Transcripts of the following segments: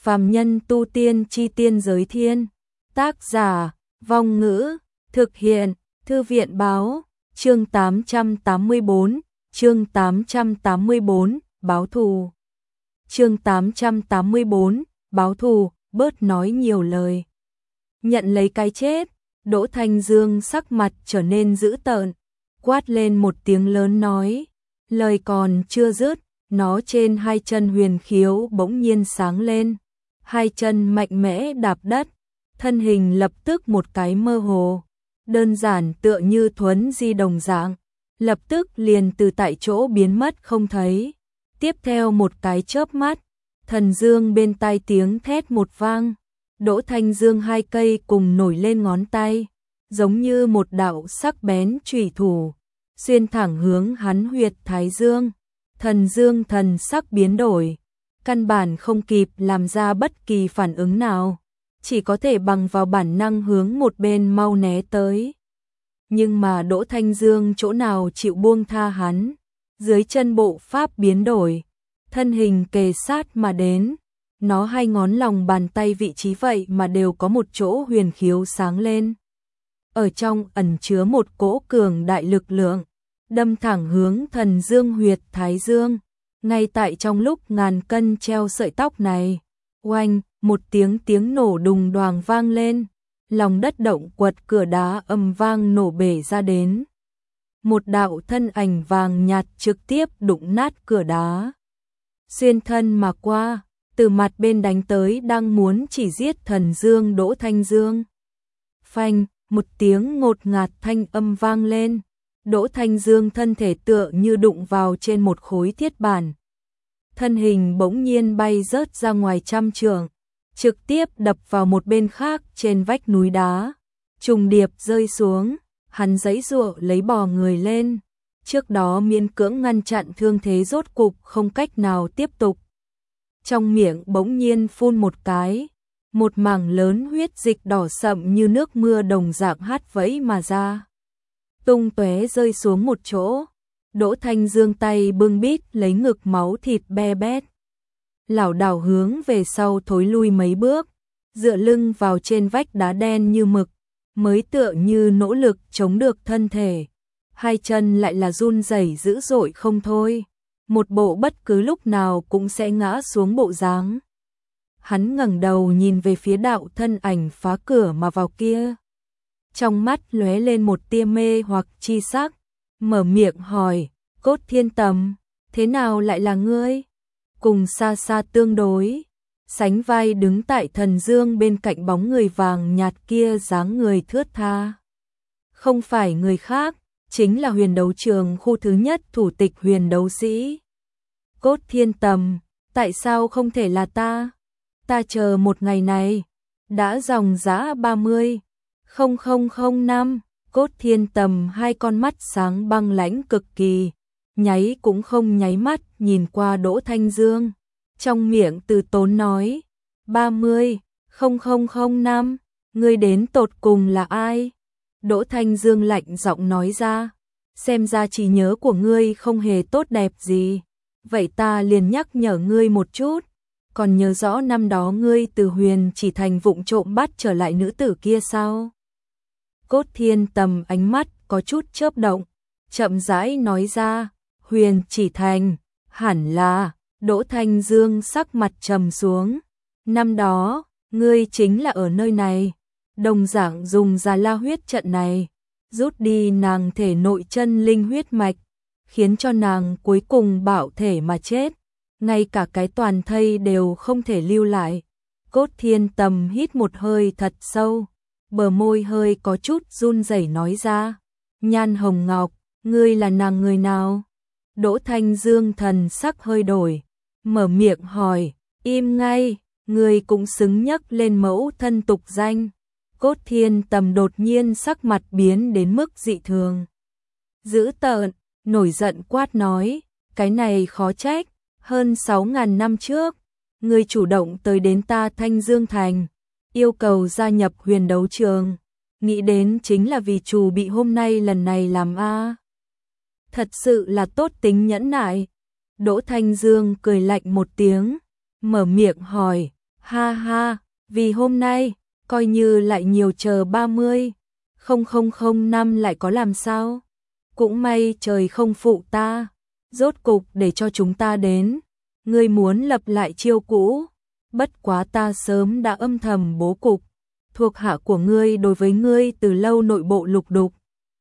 Phàm nhân tu tiên chi tiên giới thiên. Tác giả, Vong Ngữ, thực hiện, Thư viện báo, chương 884, chương 884, báo thù. Chương 884, báo thù, bớt nói nhiều lời. Nhận lấy cái chết, Đỗ Thanh Dương sắc mặt trở nên dữ tợn, quát lên một tiếng lớn nói, lời còn chưa dứt, nó trên hai chân huyền khiếu bỗng nhiên sáng lên, hai chân mạnh mẽ đạp đất, thân hình lập tức một cái mơ hồ, đơn giản tựa như thuấn di đồng dạng, lập tức liền từ tại chỗ biến mất không thấy. Tiếp theo một cái chớp mắt, thần dương bên tai tiếng thét một vang, Đỗ Thanh Dương hai cây cùng nổi lên ngón tay, giống như một đạo sắc bén chủy thủ, xuyên thẳng hướng hắn huyệt thái dương. Thần dương thần sắc biến đổi, căn bản không kịp làm ra bất kỳ phản ứng nào, chỉ có thể bằng vào bản năng hướng một bên mau né tới. Nhưng mà Đỗ Thanh Dương chỗ nào chịu buông tha hắn, dưới chân bộ pháp biến đổi, thân hình kề sát mà đến, nó hai ngón lòng bàn tay vị trí vậy mà đều có một chỗ huyền khiếu sáng lên. Ở trong ẩn chứa một cỗ cường đại lực lượng, đâm thẳng hướng thần dương huyệt thái dương, ngay tại trong lúc ngàn cân treo sợi tóc này. Oanh, một tiếng nổ đùng đoàng vang lên, lòng đất động quật cửa đá ầm vang nổ bể ra đến. Một đạo thân ảnh vàng nhạt trực tiếp đụng nát cửa đá, xuyên thân mà qua, từ mặt bên đánh tới đang muốn chỉ giết thần dương Đỗ Thanh Dương. Phanh, một tiếng ngột ngạt thanh âm vang lên, Đỗ Thanh Dương thân thể tựa như đụng vào trên một khối thiết bản. Thân hình bỗng nhiên bay rớt ra ngoài trăm trượng, trực tiếp đập vào một bên khác trên vách núi đá, trùng điệp rơi xuống, hắn giãy giụa lấy bò người lên, trước đó miễn cưỡng ngăn chặn thương thế rốt cục không cách nào tiếp tục. Trong miệng bỗng nhiên phun một cái, một mảng lớn huyết dịch đỏ sậm như nước mưa đồng dạng hát vẫy mà ra, tung tóe rơi xuống một chỗ. Đỗ Thanh Dương tay bưng bít lấy ngực máu thịt be bét, lảo đảo hướng về sau thối lui mấy bước, dựa lưng vào trên vách đá đen như mực, mới tựa như nỗ lực chống được thân thể, hai chân lại là run rẩy dữ dội không thôi, một bộ bất cứ lúc nào cũng sẽ ngã xuống bộ dáng. Hắn ngẩng đầu nhìn về phía đạo thân ảnh phá cửa mà vào kia, trong mắt lóe lên một tia mê hoặc chi sắc, mở miệng hỏi, Cốt Thiên Tầm, thế nào lại là ngươi? Cùng xa xa tương đối, sánh vai đứng tại thần dương bên cạnh bóng người vàng nhạt kia dáng người thướt tha. Không phải người khác, chính là huyền đấu trường khu thứ nhất thủ tịch huyền đấu sĩ. Cốt Thiên Tầm, tại sao không thể là ta? Ta chờ một ngày này, đã dòng dã 30.0005 năm. Cốt Thiên Tầm hai con mắt sáng băng lãnh cực kỳ, nháy cũng không nháy mắt nhìn qua Đỗ Thanh Dương, trong miệng từ tốn nói, 30.0005 năm, ngươi đến tột cùng là ai? Đỗ Thanh Dương lạnh giọng nói ra, xem ra trí nhớ của ngươi không hề tốt đẹp gì, vậy ta liền nhắc nhở ngươi một chút, còn nhớ rõ năm đó ngươi từ Huyền Chỉ Thành vụng trộm bắt trở lại nữ tử kia sao? Cốt Thiên Tầm ánh mắt có chút chớp động, chậm rãi nói ra, Huyền Chỉ Thành, hẳn là. Đỗ Thanh Dương sắc mặt trầm xuống, năm đó, ngươi chính là ở nơi này, đồng dạng dùng Già La huyết trận này, rút đi nàng thể nội chân linh huyết mạch, khiến cho nàng cuối cùng bạo thể mà chết, ngay cả cái toàn thây đều không thể lưu lại. Cốt Thiên Tầm hít một hơi thật sâu, bờ môi hơi có chút run rẩy nói ra, Nhan Hồng Ngọc, ngươi là nàng người nào? Đỗ Thanh Dương thần sắc hơi đổi, mở miệng hỏi, im ngay, ngươi cũng xứng nhắc lên mẫu thân tục danh. Cốt Thiên Tầm đột nhiên sắc mặt biến đến mức dị thường, dữ tợn, nổi giận quát nói, cái này khó trách, hơn 6.000 năm trước, ngươi chủ động tới đến ta Thanh Dương Thành, yêu cầu gia nhập huyền đấu trường, nghĩ đến chính là vì chủ bị hôm nay lần này làm a. Thật sự là tốt tính nhẫn nại. Đỗ Thanh Dương cười lạnh một tiếng, mở miệng hỏi, Ha ha, vì hôm nay, coi như lại nhiều chờ 30,000 năm lại có làm sao? Cũng may trời không phụ ta, rốt cục để cho chúng ta đến. Ngươi muốn lập lại chiêu cũ, bất quá ta sớm đã âm thầm bố cục. Thuộc hạ của ngươi đối với ngươi từ lâu nội bộ lục đục.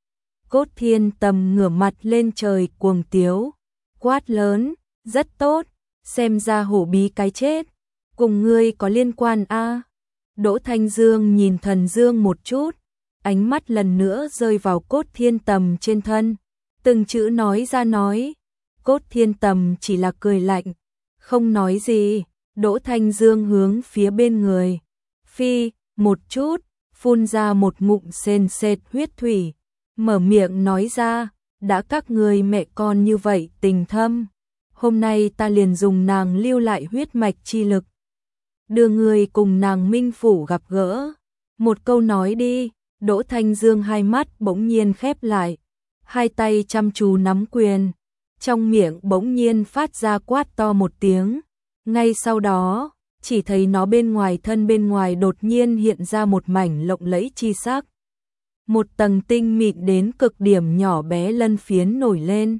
Cốt Thiên Tầm ngửa mặt lên trời cuồng tiếu, quát lớn, rất tốt, xem ra hổ bí cái chết, cùng ngươi có liên quan a. Đỗ Thanh Dương nhìn Thần Dương một chút, ánh mắt lần nữa rơi vào Cốt Thiên Tầm trên thân, từng chữ nói ra nói. Cốt Thiên Tầm chỉ là cười lạnh, không nói gì. Đỗ Thanh Dương hướng phía bên người phi một chút, phun ra một ngụm sền sệt huyết thủy, mở miệng nói ra, đã các người mẹ con như vậy tình thâm, hôm nay ta liền dùng nàng lưu lại huyết mạch chi lực, đưa người cùng nàng minh phủ gặp gỡ. Một câu nói đi. Đỗ Thanh Dương hai mắt bỗng nhiên khép lại, hai tay chăm chú nắm quyền, trong miệng bỗng nhiên phát ra quát to một tiếng. Ngay sau đó, chỉ thấy nó bên ngoài đột nhiên hiện ra một mảnh lộng lẫy chi sắc. Một tầng tinh mịn đến cực điểm nhỏ bé lân phiến nổi lên.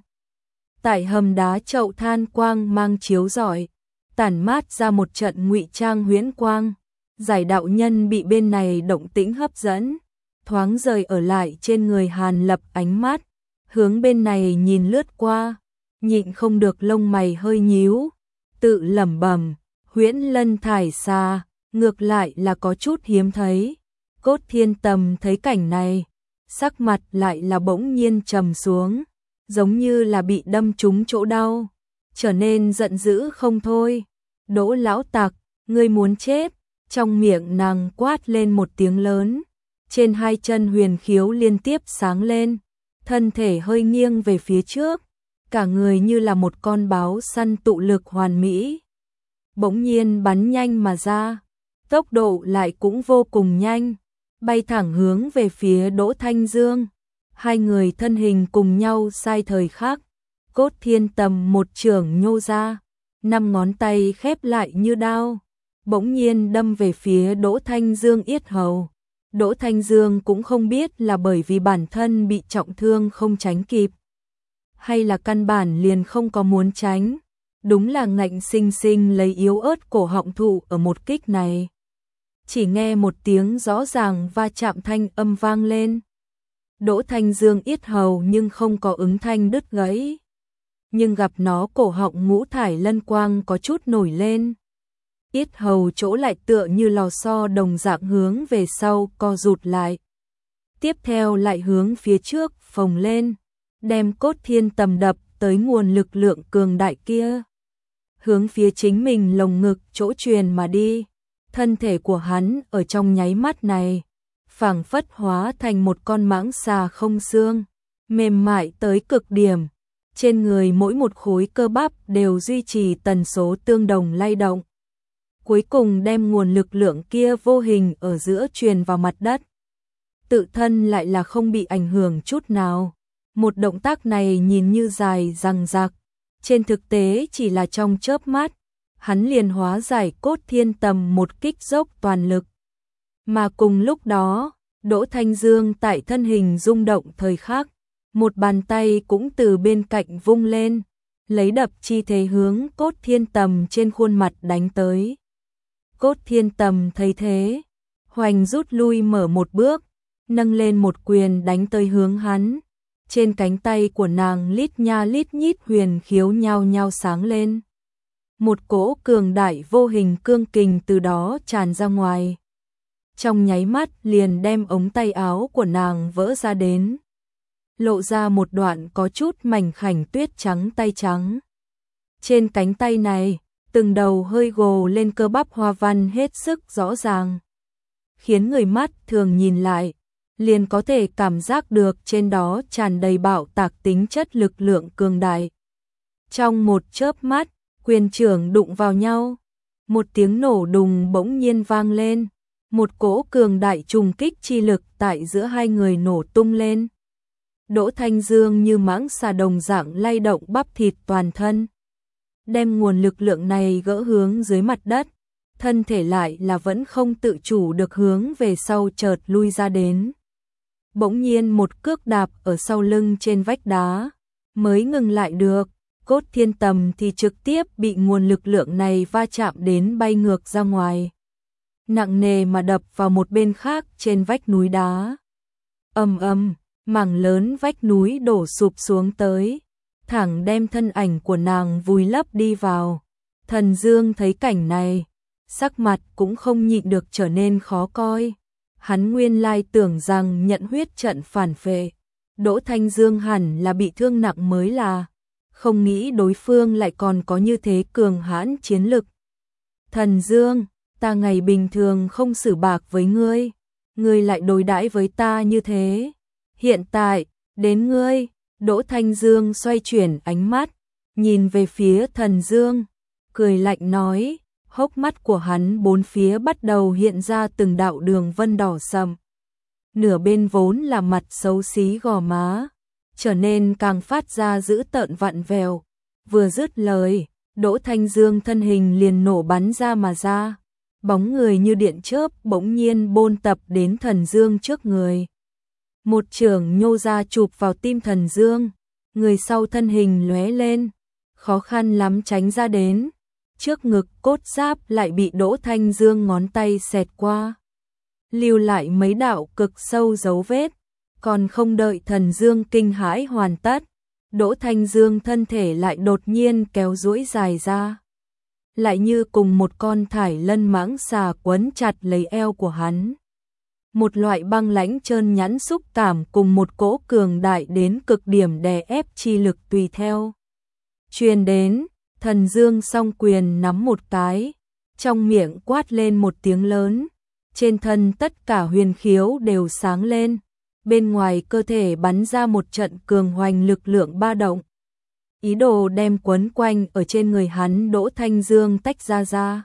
Tại hầm đá chậu than quang mang chiếu rọi, tản mát ra một trận ngụy trang huyễn quang. Giải đạo nhân bị bên này động tĩnh hấp dẫn, thoáng rời ở lại trên người Hàn Lập ánh mắt, hướng bên này nhìn lướt qua, nhịn không được lông mày hơi nhíu, tự lẩm bẩm, huyễn lân thải xa, ngược lại là có chút hiếm thấy. Cốt Thiên Tầm thấy cảnh này, sắc mặt lại là bỗng nhiên trầm xuống, giống như là bị đâm trúng chỗ đau, trở nên giận dữ không thôi. Đỗ lão tặc, ngươi muốn chết. Trong miệng nàng quát lên một tiếng lớn, trên hai chân huyền khiếu liên tiếp sáng lên, thân thể hơi nghiêng về phía trước, cả người như là một con báo săn tụ lực hoàn mỹ. Bỗng nhiên bắn nhanh mà ra, tốc độ lại cũng vô cùng nhanh, bay thẳng hướng về phía Đỗ Thanh Dương. Hai người thân hình cùng nhau sai thời khắc, Cốt Thiên Tầm một chưởng nhô ra, 5 ngón tay khép lại như đao, bỗng nhiên đâm về phía Đỗ Thanh Dương yết hầu. Đỗ Thanh Dương cũng không biết là bởi vì bản thân bị trọng thương không tránh kịp, hay là căn bản liền không có muốn tránh, đúng là ngạnh sinh sinh lấy yếu ớt cổ họng thụ ở một kích này. Chỉ nghe một tiếng rõ ràng va chạm thanh âm vang lên. Đỗ Thanh Dương yết hầu nhưng không có ứng thanh đứt gãy, nhưng gặp nó cổ họng ngũ thải lân quang có chút nổi lên. Yết hầu chỗ lại tựa như lò xo đồng dạng hướng về sau co rụt lại. Tiếp theo lại hướng phía trước phồng lên, đem Cốt Thiên Tầm đập tới nguồn lực lượng cường đại kia. Hướng phía chính mình lồng ngực chỗ truyền mà đi. Thân thể của hắn ở trong nháy mắt này, phảng phất hóa thành một con mãng xà không xương, mềm mại tới cực điểm. Trên người mỗi một khối cơ bắp đều duy trì tần số tương đồng lay động. Cuối cùng đem nguồn lực lượng kia vô hình ở giữa truyền vào mặt đất. Tự thân lại là không bị ảnh hưởng chút nào. Một động tác này nhìn như dài dằng dặc, trên thực tế chỉ là trong chớp mắt, hắn liền hóa giải Cốt Thiên Tầm một kích dốc toàn lực. Mà cùng lúc đó, Đỗ Thanh Dương tại thân hình rung động thời khắc, một bàn tay cũng từ bên cạnh vung lên, lấy đập chi thế hướng Cốt Thiên Tầm trên khuôn mặt đánh tới. Cốt Thiên Tầm thấy thế, hoành rút lui mở một bước, nâng lên một quyền đánh tới hướng hắn. Trên cánh tay của nàng lít nha lít nhít huyền khiếu nhao nhao sáng lên. Một cỗ cường đại vô hình cương kình từ đó tràn ra ngoài. Trong nháy mắt liền đem ống tay áo của nàng vỡ ra đến. Lộ ra một đoạn có chút mảnh khảnh tuyết trắng tay trắng. Trên cánh tay này, từng đầu hơi gồ lên cơ bắp hoa văn hết sức rõ ràng. Khiến người mắt thường nhìn lại, liền có thể cảm giác được trên đó tràn đầy bạo tạc tính chất lực lượng cường đại. Trong một chớp mắt, quyền trưởng đụng vào nhau, một tiếng nổ đùng bỗng nhiên vang lên, một cỗ cường đại trùng kích chi lực tại giữa hai người nổ tung lên. Đỗ Thanh Dương như mãng xà đồng dạng lay động bắp thịt toàn thân, đem nguồn lực lượng này gỡ hướng dưới mặt đất, thân thể lại là vẫn không tự chủ được hướng về sau chợt lui ra đến. Bỗng nhiên một cước đạp ở sau lưng trên vách đá, mới ngừng lại được, Cốt Thiên Tầm thì trực tiếp bị nguồn lực lượng này va chạm đến bay ngược ra ngoài. Nặng nề mà đập vào một bên khác trên vách núi đá. Ầm ầm, mảng lớn vách núi đổ sụp xuống tới, thẳng đem thân ảnh của nàng vùi lấp đi vào. Thần Dương thấy cảnh này, sắc mặt cũng không nhịn được trở nên khó coi. Hắn nguyên lai tưởng rằng nhận huyết trận phản phệ, Đỗ Thanh Dương hẳn là bị thương nặng mới là, không nghĩ đối phương lại còn có như thế cường hãn chiến lực. Thần Dương, ta ngày bình thường không xử bạc với ngươi lại đối đãi với ta như thế. Hiện tại, đến ngươi. Đỗ Thanh Dương xoay chuyển ánh mắt, nhìn về phía Thần Dương, cười lạnh nói, hốc mắt của hắn bốn phía bắt đầu hiện ra từng đạo đường vân đỏ sậm. Nửa bên vốn là mặt xấu xí gò má, trở nên càng phát ra dữ tợn vặn vẹo. Vừa dứt lời, Đỗ Thanh Dương thân hình liền nổ bắn ra mà ra. Bóng người như điện chớp bỗng nhiên bôn tập đến Thần Dương trước người. Một chưởng nhô ra chụp vào tim Thần Dương, người sau thân hình lóe lên, khó khăn lắm tránh ra đến. Trước ngực cốt giáp lại bị Đỗ Thanh Dương ngón tay xẹt qua, lưu lại mấy đạo cực sâu dấu vết. Còn không đợi Thần Dương kinh hãi hoàn tất, Đỗ Thanh Dương thân thể lại đột nhiên kéo duỗi dài ra, lại như cùng một con thải lân mãng xà quấn chặt lấy eo của hắn. Một loại băng lãnh trơn nhẵn xúc cảm cùng một cỗ cường đại đến cực điểm đè ép chi lực tùy theo truyền đến. Thần Dương song quyền nắm một cái, trong miệng quát lên một tiếng lớn, trên thân tất cả huyền khiếu đều sáng lên, bên ngoài cơ thể bắn ra một trận cường hoành lực lượng ba động, ý đồ đem quấn quanh ở trên người hắn Đỗ Thanh Dương tách ra.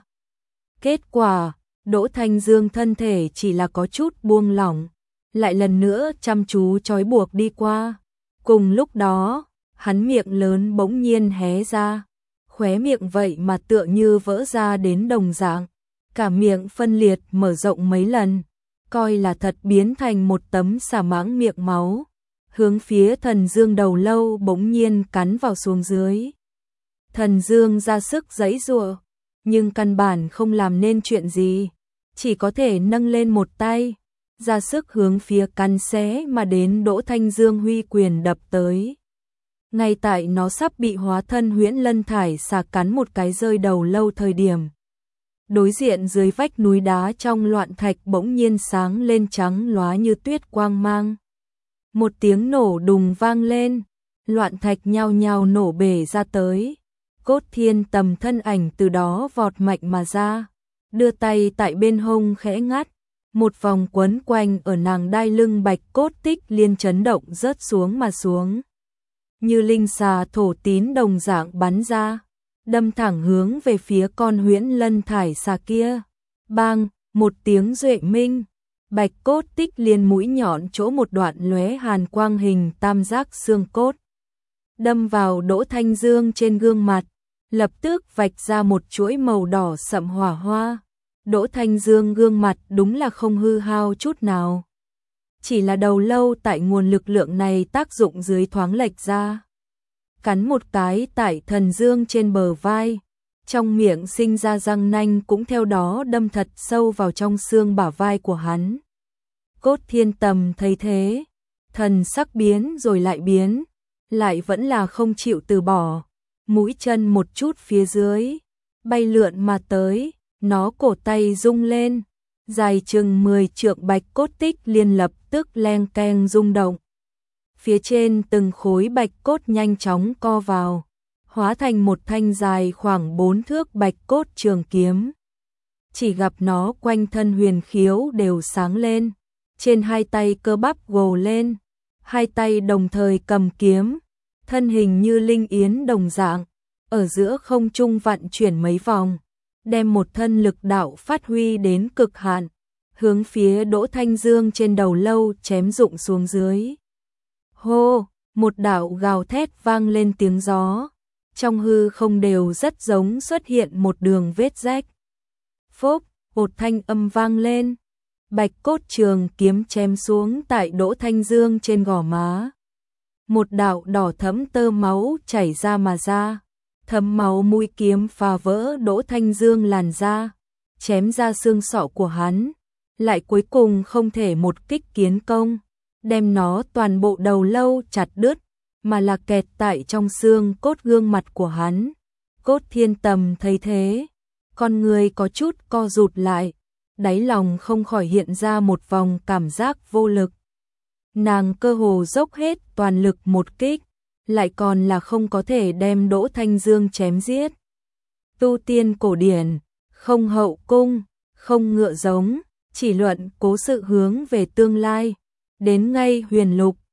Kết quả, Đỗ Thanh Dương thân thể chỉ là có chút buông lỏng, lại lần nữa chăm chú trói buộc đi qua. Cùng lúc đó, hắn miệng lớn bỗng nhiên hé ra, khóe miệng vậy mà tựa như vỡ ra đến đồng dạng, cả miệng phân liệt mở rộng mấy lần, coi là thật biến thành một tấm xà mãng miệng máu, hướng phía Thần Dương đầu lâu bỗng nhiên cắn vào xuống dưới. Thần Dương ra sức giãy giụa, nhưng căn bản không làm nên chuyện gì, chỉ có thể nâng lên một tay, ra sức hướng phía cắn xé mà đến Đỗ Thanh Dương huy quyền đập tới. Ngay tại nó sắp bị hóa thân huyễn lân thải xà cắn một cái rơi đầu lâu thời điểm, đối diện dưới vách núi đá trong loạn thạch bỗng nhiên sáng lên trắng lóa như tuyết quang mang. Một tiếng nổ đùng vang lên, loạn thạch nhao nhao nổ bể ra tới. Cốt Thiên Tầm thân ảnh từ đó vọt mạnh mà ra, đưa tay tại bên hông khẽ ngắt, một vòng quấn quanh ở nàng đai lưng Bạch Cốt Tích Liên chấn động rớt xuống mà xuống. Như linh xà thổ tín đồng dạng bắn ra, đâm thẳng hướng về phía con huyễn lân thải xà kia. Bang, một tiếng duệ minh, Bạch Cốt Tích Liên mũi nhọn chỗ một đoạn lóe hàn quang hình tam giác xương cốt, đâm vào Đỗ Thanh Dương trên gương mặt, lập tức vạch ra một chuỗi màu đỏ sậm hỏa hoa. Đỗ Thanh Dương gương mặt đúng là không hư hao chút nào, chỉ là đầu lâu tại nguồn lực lượng này tác dụng dưới thoáng lệch ra, cắn một cái tại Thần Dương trên bờ vai, trong miệng sinh ra răng nanh cũng theo đó đâm thật sâu vào trong xương bả vai của hắn. Cốt Thiên Tầm thấy thế, thần sắc biến rồi lại biến, lại vẫn là không chịu từ bỏ, mũi chân một chút phía dưới, bay lượn mà tới, nó cổ tay rung lên, dài chừng 10 trượng Bạch Cốt Tích Liên lập tức leng keng rung động. Phía trên từng khối bạch cốt nhanh chóng co vào, hóa thành một thanh dài khoảng 4 thước bạch cốt trường kiếm. Chỉ gặp nó quanh thân huyền khiếu đều sáng lên, trên hai tay cơ bắp gồ lên, hai tay đồng thời cầm kiếm, thân hình như linh yến đồng dạng, ở giữa không trung vặn chuyển mấy vòng, đem một thân lực đạo phát huy đến cực hạn, hướng phía Đỗ Thanh Dương trên đầu lâu chém rụng xuống dưới. Hô, một đạo gào thét vang lên tiếng gió, trong hư không đều rất giống xuất hiện một đường vết rách. phốc, một thanh âm vang lên. Bạch cốt trường kiếm chém xuống tại Đỗ Thanh Dương trên gò má. Một đạo đỏ thẫm tơ máu chảy ra mà ra. Thấm máu mũi kiếm phá vỡ Đỗ Thanh Dương làn da, chém ra xương sọ của hắn, lại cuối cùng không thể một kích kiến công, đem nó toàn bộ đầu lâu chặt đứt, mà là kẹt tại trong xương cốt gương mặt của hắn. Cốt Thiên Tầm thấy thế, con người có chút co rụt lại, đáy lòng không khỏi hiện ra một vòng cảm giác vô lực. Nàng cơ hồ dốc hết toàn lực một kích, lại còn là không có thể đem Đỗ Thanh Dương chém giết. Tu tiên cổ điển, không hậu cung, không ngựa giống, chỉ luận cố sự hướng về tương lai. Đến ngay huyền lục,